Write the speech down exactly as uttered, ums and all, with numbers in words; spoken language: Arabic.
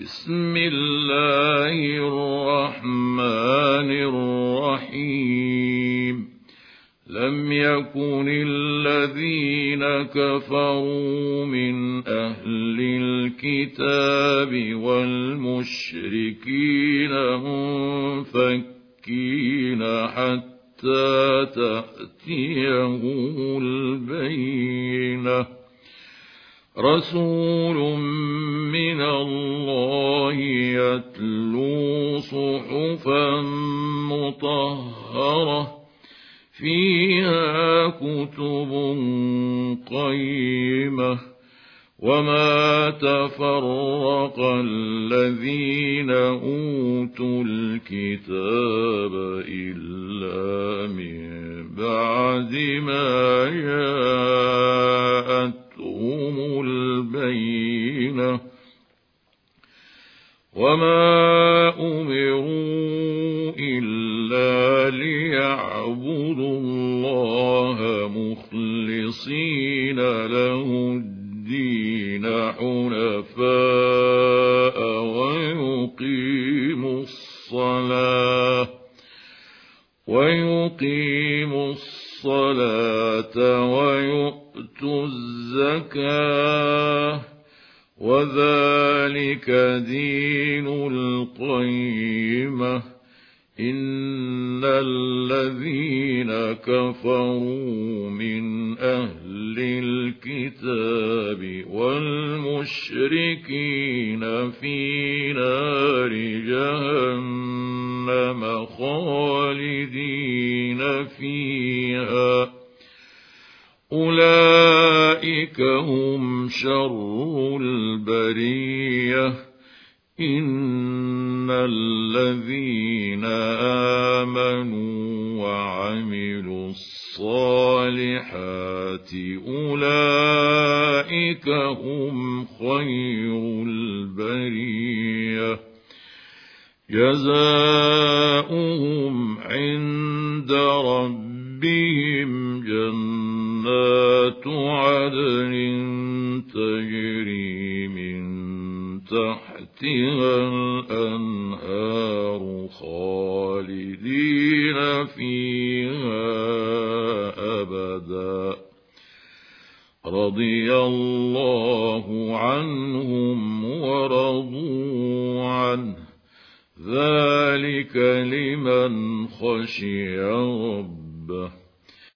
بسم الله الرحمن الرحيم لم يكن الذين كفروا من أهل الكتاب والمشركين منفكين حتى تأتيهم البينة رسول من الله يتلو صحفا مطهرة فيها كتب قيمة وما تفرق الذين أوتوا الكتاب إلا من بعد ما جاءتهم البينة وما أمروا إلا ليعبدوا الله مخلصين له الدين حنفاء ويقيموا الصلاة ويقيموا الصلاة ويؤتوا الزكاة وذلك دين القيمة إن الذين كفروا من أهل الكتاب والمشركين في نار جهنم خالدين فيها أولئك هم شر البرية إن الذين آمنوا وعملوا الصالحات أولئك هم خير البرية جزاؤهم عند ربهم جنات عدن تجري من تحتها الأنهار خالدين فيها أبدا رضي الله عنهم ورضوا عنه ذلك لمن خشي ربه